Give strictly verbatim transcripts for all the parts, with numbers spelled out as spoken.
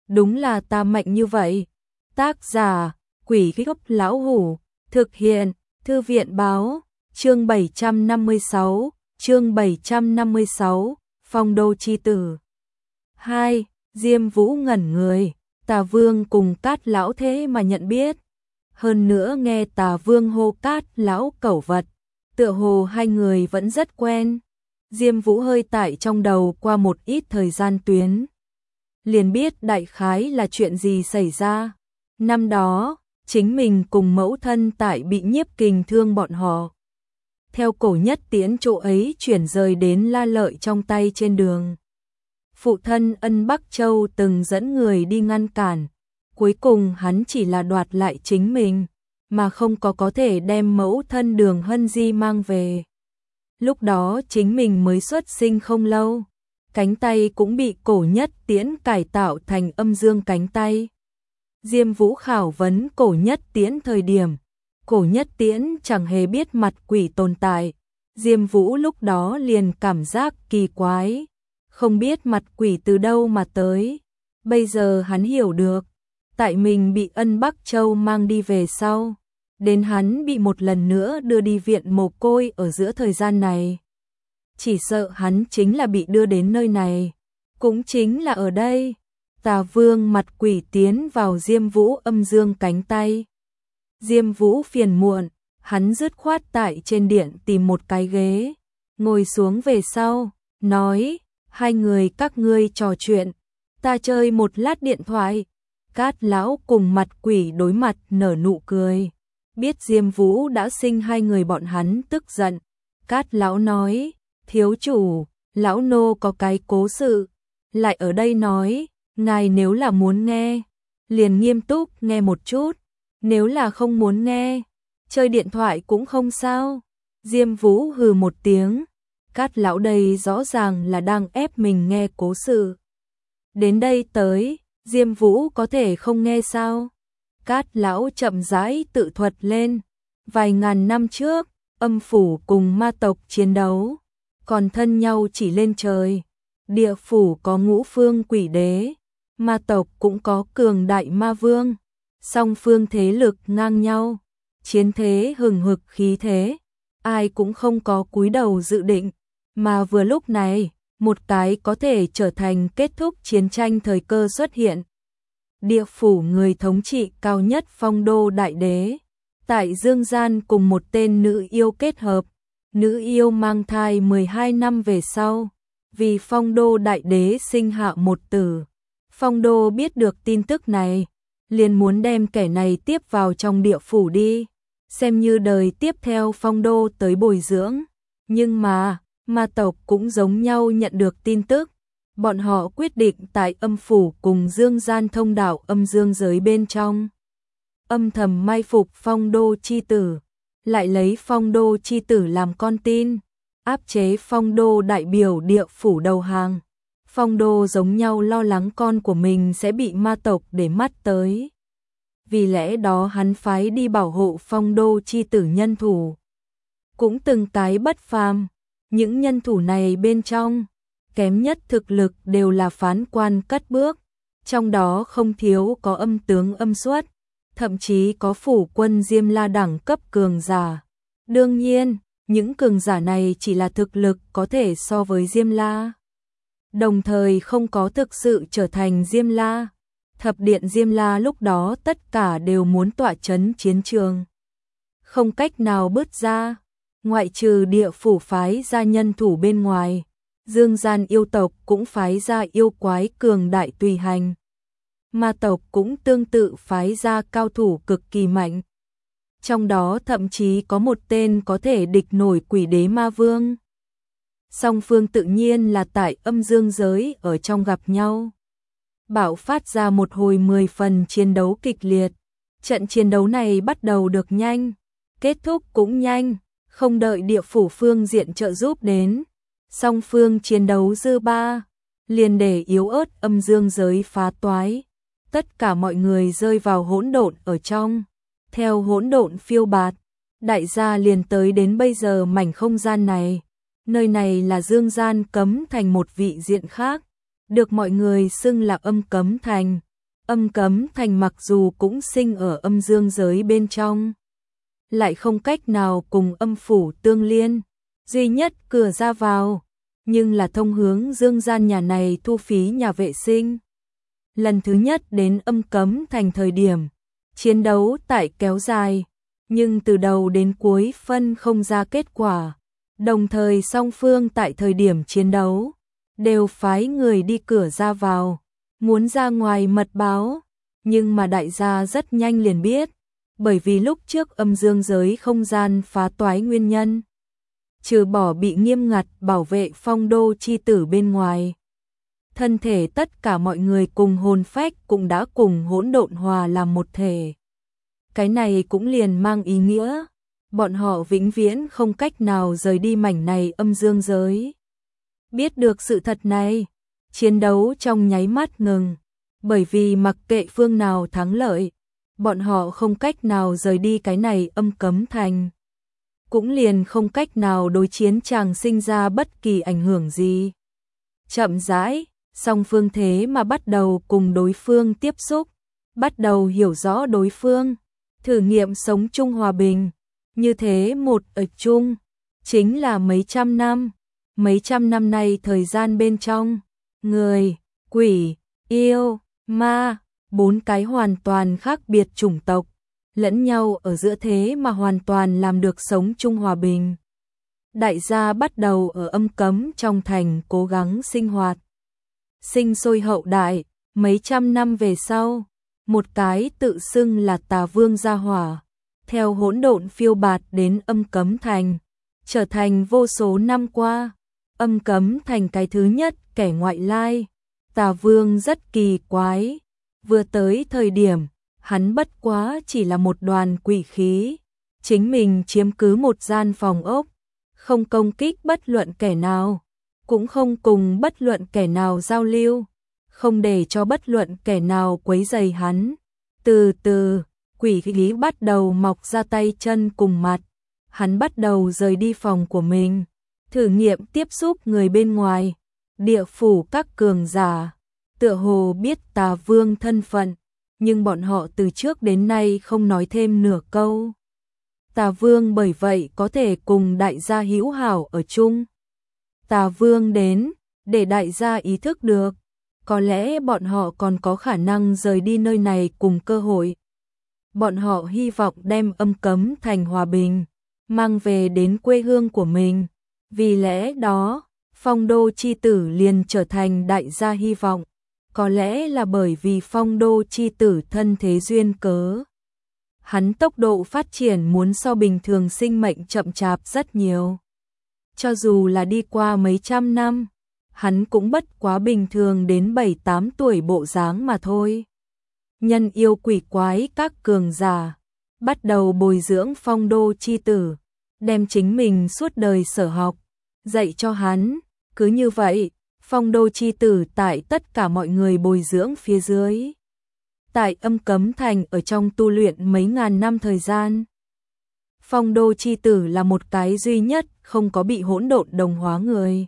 đúng là ta mạnh như vậy. Tác giả, Quỷ Gốc Lão Hủ, thực hiện, Thư viện Báo, chương bảy trăm năm mươi sáu, chương bảy trăm năm mươi sáu, Phong Đô Chi Tử. hai. Diêm Vũ ngẩn người, Tà Vương cùng Cát Lão thế mà nhận biết. Hơn nữa nghe Tà Vương hô Cát Lão cẩu vật, tựa hồ hai người vẫn rất quen. Diêm Vũ hơi tải trong đầu qua một ít thời gian tuyến, liền biết đại khái là chuyện gì xảy ra. Năm đó, chính mình cùng mẫu thân tại bị Nhiếp Kình thương bọn họ. Theo Cổ Nhất Tiễn chỗ ấy chuyển rời đến La Lợi trong tay trên đường. Phụ thân Ân Bắc Châu từng dẫn người đi ngăn cản, cuối cùng hắn chỉ là đoạt lại chính mình, mà không có có thể đem mẫu thân Đường Hân Di mang về. Lúc đó chính mình mới xuất sinh không lâu, cánh tay cũng bị Cổ Nhất Tiễn cải tạo thành âm dương cánh tay. Diêm Vũ khảo vấn Cổ Nhất Tiễn thời điểm, Cổ Nhất Tiễn chẳng hề biết mặt quỷ tồn tại. Diêm Vũ lúc đó liền cảm giác kỳ quái, không biết mặt quỷ từ đâu mà tới. Bây giờ hắn hiểu được, tại mình bị Ân Bắc Châu mang đi về sau, đến hắn bị một lần nữa đưa đi viện mồ côi ở giữa thời gian này. Chỉ sợ hắn chính là bị đưa đến nơi này, cũng chính là ở đây. Tà Vương mặt quỷ tiến vào Diêm Vũ âm dương cánh tay. Diêm Vũ phiền muộn, hắn dứt khoát tại trên điện tìm một cái ghế, ngồi xuống về sau, nói, hai người các ngươi trò chuyện, ta chơi một lát điện thoại. Cát Lão cùng mặt quỷ đối mặt nở nụ cười, biết Diêm Vũ đã sinh hai người bọn hắn tức giận. Cát Lão nói, thiếu chủ, lão nô có cái cố sự, lại ở đây nói, ngài nếu là muốn nghe, liền nghiêm túc nghe một chút, nếu là không muốn nghe, chơi điện thoại cũng không sao. Diêm Vũ hừ một tiếng, Cát Lão đây rõ ràng là đang ép mình nghe cố sự. Đến đây tới, Diêm Vũ có thể không nghe sao? Cát Lão chậm rãi tự thuật lên, vài ngàn năm trước, âm phủ cùng ma tộc chiến đấu, còn thân nhau chỉ lên trời. Địa phủ có ngũ phương quỷ đế, ma tộc cũng có cường đại ma vương, song phương thế lực ngang nhau, chiến thế hừng hực khí thế, ai cũng không có cúi đầu dự định, mà vừa lúc này, một cái có thể trở thành kết thúc chiến tranh thời cơ xuất hiện. Địa phủ người thống trị cao nhất Phong Đô Đại Đế, tại dương gian cùng một tên nữ yêu kết hợp, nữ yêu mang thai mười hai năm về sau, vì Phong Đô Đại Đế sinh hạ một tử. Phong Đô biết được tin tức này, liền muốn đem kẻ này tiếp vào trong địa phủ đi, xem như đời tiếp theo Phong Đô tới bồi dưỡng. Nhưng mà, ma tộc cũng giống nhau nhận được tin tức, bọn họ quyết định tại âm phủ cùng dương gian thông đạo âm dương giới bên trong, âm thầm mai phục Phong Đô chi tử, lại lấy Phong Đô chi tử làm con tin, áp chế Phong Đô đại biểu địa phủ đầu hàng. Phong Đô giống nhau lo lắng con của mình sẽ bị ma tộc để mắt tới, vì lẽ đó hắn phái đi bảo hộ Phong Đô chi tử nhân thủ, cũng từng cái bất phàm. Những nhân thủ này bên trong, kém nhất thực lực đều là phán quan cất bước, trong đó không thiếu có âm tướng âm xuất, thậm chí có phủ quân Diêm La đẳng cấp cường giả. Đương nhiên, những cường giả này chỉ là thực lực có thể so với Diêm La, đồng thời không có thực sự trở thành Diêm La. Thập điện Diêm La lúc đó tất cả đều muốn tọa chấn chiến trường, không cách nào bứt ra. Ngoại trừ địa phủ phái ra nhân thủ bên ngoài, dương gian yêu tộc cũng phái ra yêu quái cường đại tùy hành. Ma tộc cũng tương tự phái ra cao thủ cực kỳ mạnh. Trong đó thậm chí có một tên có thể địch nổi quỷ đế ma vương. Song phương tự nhiên là tại âm dương giới ở trong gặp nhau, bạo phát ra một hồi mười phần chiến đấu kịch liệt. Trận chiến đấu này bắt đầu được nhanh, kết thúc cũng nhanh. Không đợi địa phủ phương diện trợ giúp đến, song phương chiến đấu dư ba, liền để yếu ớt âm dương giới phá toái. Tất cả mọi người rơi vào hỗn độn ở trong, theo hỗn độn phiêu bạt, đại gia liền tới đến bây giờ mảnh không gian này. Nơi này là dương gian cấm thành một vị diện khác, được mọi người xưng là âm cấm thành, Âm Cấm Thành mặc dù cũng sinh ở âm dương giới bên trong, lại không cách nào cùng âm phủ tương liên, duy nhất cửa ra vào, nhưng là thông hướng dương gian nhà này thu phí nhà vệ sinh. Lần thứ nhất đến Âm Cấm Thành thời điểm, chiến đấu tại kéo dài, nhưng từ đầu đến cuối phân không ra kết quả. Đồng thời song phương tại thời điểm chiến đấu, đều phái người đi cửa ra vào, muốn ra ngoài mật báo, nhưng mà đại gia rất nhanh liền biết, bởi vì lúc trước âm dương giới không gian phá toái nguyên nhân, trừ bỏ bị nghiêm ngặt bảo vệ Phong Đô chi tử bên ngoài, thân thể tất cả mọi người cùng hồn phách cũng đã cùng hỗn độn hòa làm một thể. Cái này cũng liền mang ý nghĩa, bọn họ vĩnh viễn không cách nào rời đi mảnh này âm dương giới. Biết được sự thật này, chiến đấu trong nháy mắt ngừng, bởi vì mặc kệ phương nào thắng lợi, bọn họ không cách nào rời đi cái này Âm Cấm Thành. Cũng liền không cách nào đối chiến chàng sinh ra bất kỳ ảnh hưởng gì. Chậm rãi, song phương thế mà bắt đầu cùng đối phương tiếp xúc, bắt đầu hiểu rõ đối phương, thử nghiệm sống chung hòa bình. Như thế một ở chung, chính là mấy trăm năm. Mấy trăm năm nay thời gian bên trong, người, quỷ, yêu, ma, bốn cái hoàn toàn khác biệt chủng tộc, lẫn nhau ở giữa thế mà hoàn toàn làm được sống chung hòa bình. Đại gia bắt đầu ở Âm Cấm trong thành cố gắng sinh hoạt, sinh sôi hậu đại. Mấy trăm năm về sau, một cái tự xưng là Tà Vương gia hỏa, theo hỗn độn phiêu bạt đến Âm Cấm Thành, trở thành vô số năm qua Âm Cấm Thành cái thứ nhất kẻ ngoại lai. Tà Vương rất kỳ quái, vừa tới thời điểm, hắn bất quá chỉ là một đoàn quỷ khí, chính mình chiếm cứ một gian phòng ốc, không công kích bất luận kẻ nào, cũng không cùng bất luận kẻ nào giao lưu, không để cho bất luận kẻ nào quấy rầy hắn. Từ từ, quỷ khí bắt đầu mọc ra tay chân cùng mặt, hắn bắt đầu rời đi phòng của mình, thử nghiệm tiếp xúc người bên ngoài. Địa phủ các cường giả, tựa hồ biết Tà Vương thân phận, nhưng bọn họ từ trước đến nay không nói thêm nửa câu. Tà Vương bởi vậy có thể cùng đại gia hữu hảo ở chung. Tà Vương đến, để đại gia ý thức được, có lẽ bọn họ còn có khả năng rời đi nơi này cùng cơ hội. Bọn họ hy vọng đem Âm Cấm Thành hòa bình, mang về đến quê hương của mình. Vì lẽ đó, Phong Đô chi tử liền trở thành đại gia hy vọng. Có lẽ là bởi vì Phong Đô chi tử thân thế duyên cớ, hắn tốc độ phát triển muốn so bình thường sinh mệnh chậm chạp rất nhiều. Cho dù là đi qua mấy trăm năm, hắn cũng bất quá bình thường đến bảy tám tuổi bộ dáng mà thôi. Nhân yêu quỷ quái các cường giả, bắt đầu bồi dưỡng Phong Đô chi tử, đem chính mình suốt đời sở học, dạy cho hắn. Cứ như vậy, Phong Đô chi tử tại tất cả mọi người bồi dưỡng phía dưới, tại Âm Cấm Thành ở trong tu luyện mấy ngàn năm thời gian. Phong Đô chi tử là một cái duy nhất không có bị hỗn độn đồng hóa người,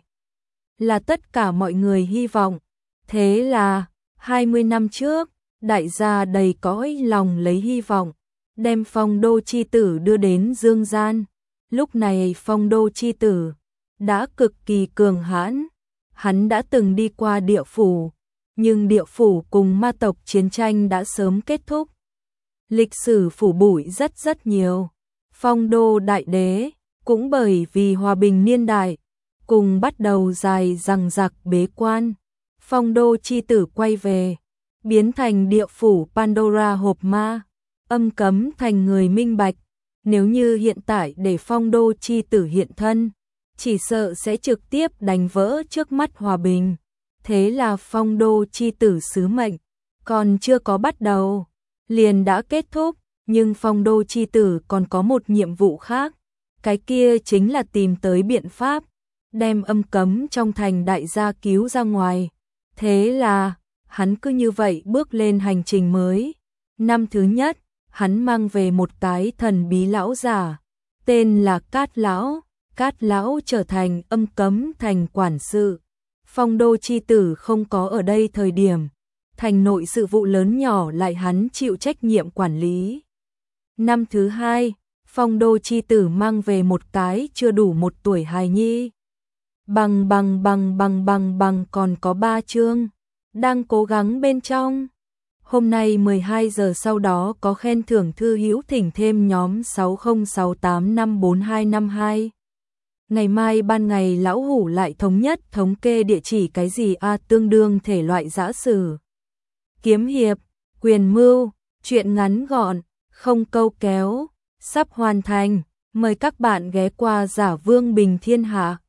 là tất cả mọi người hy vọng. Thế là, hai mươi năm trước, đại gia đầy cõi lòng lấy hy vọng, đem Phong Đô chi tử đưa đến dương gian. Lúc này Phong Đô chi tử đã cực kỳ cường hãn, hắn đã từng đi qua địa phủ, nhưng địa phủ cùng ma tộc chiến tranh đã sớm kết thúc. Lịch sử phủ bụi rất rất nhiều. Phong Đô đại đế cũng bởi vì hòa bình niên đại, cùng bắt đầu dài dằng dặc bế quan. Phong Đô chi tử quay về, biến thành địa phủ Pandora hộp ma. Âm Cấm Thành người minh bạch, nếu như hiện tại để Phong Đô chi tử hiện thân, chỉ sợ sẽ trực tiếp đánh vỡ trước mắt hòa bình. Thế là Phong Đô chi tử sứ mệnh còn chưa có bắt đầu, liền đã kết thúc. Nhưng Phong Đô chi tử còn có một nhiệm vụ khác, cái kia chính là tìm tới biện pháp, đem Âm Cấm trong thành đại gia cứu ra ngoài. Thế là, hắn cứ như vậy bước lên hành trình mới. Năm thứ nhất, hắn mang về một cái thần bí lão giả, tên là Cát Lão. Cát Lão trở thành Âm Cấm Thành quản sự. Phong Đô chi tử không có ở đây thời điểm, thành nội sự vụ lớn nhỏ lại hắn chịu trách nhiệm quản lý. Năm thứ hai, Phong đô chi tử mang về một cái chưa đủ một tuổi hài nhi. Bằng bằng bằng bằng bằng bằng còn có ba chương, đang cố gắng bên trong. Hôm nay mười hai giờ sau đó có khen thưởng thư hữu thỉnh thêm nhóm sáu không sáu tám năm bốn hai năm hai. Ngày mai ban ngày lão hủ lại thống nhất thống kê địa chỉ cái gì a tương đương thể loại giã sử. Kiếm hiệp, quyền mưu, chuyện ngắn gọn, không câu kéo, sắp hoàn thành, mời các bạn ghé qua Giả Vương Bình Thiên Hạ.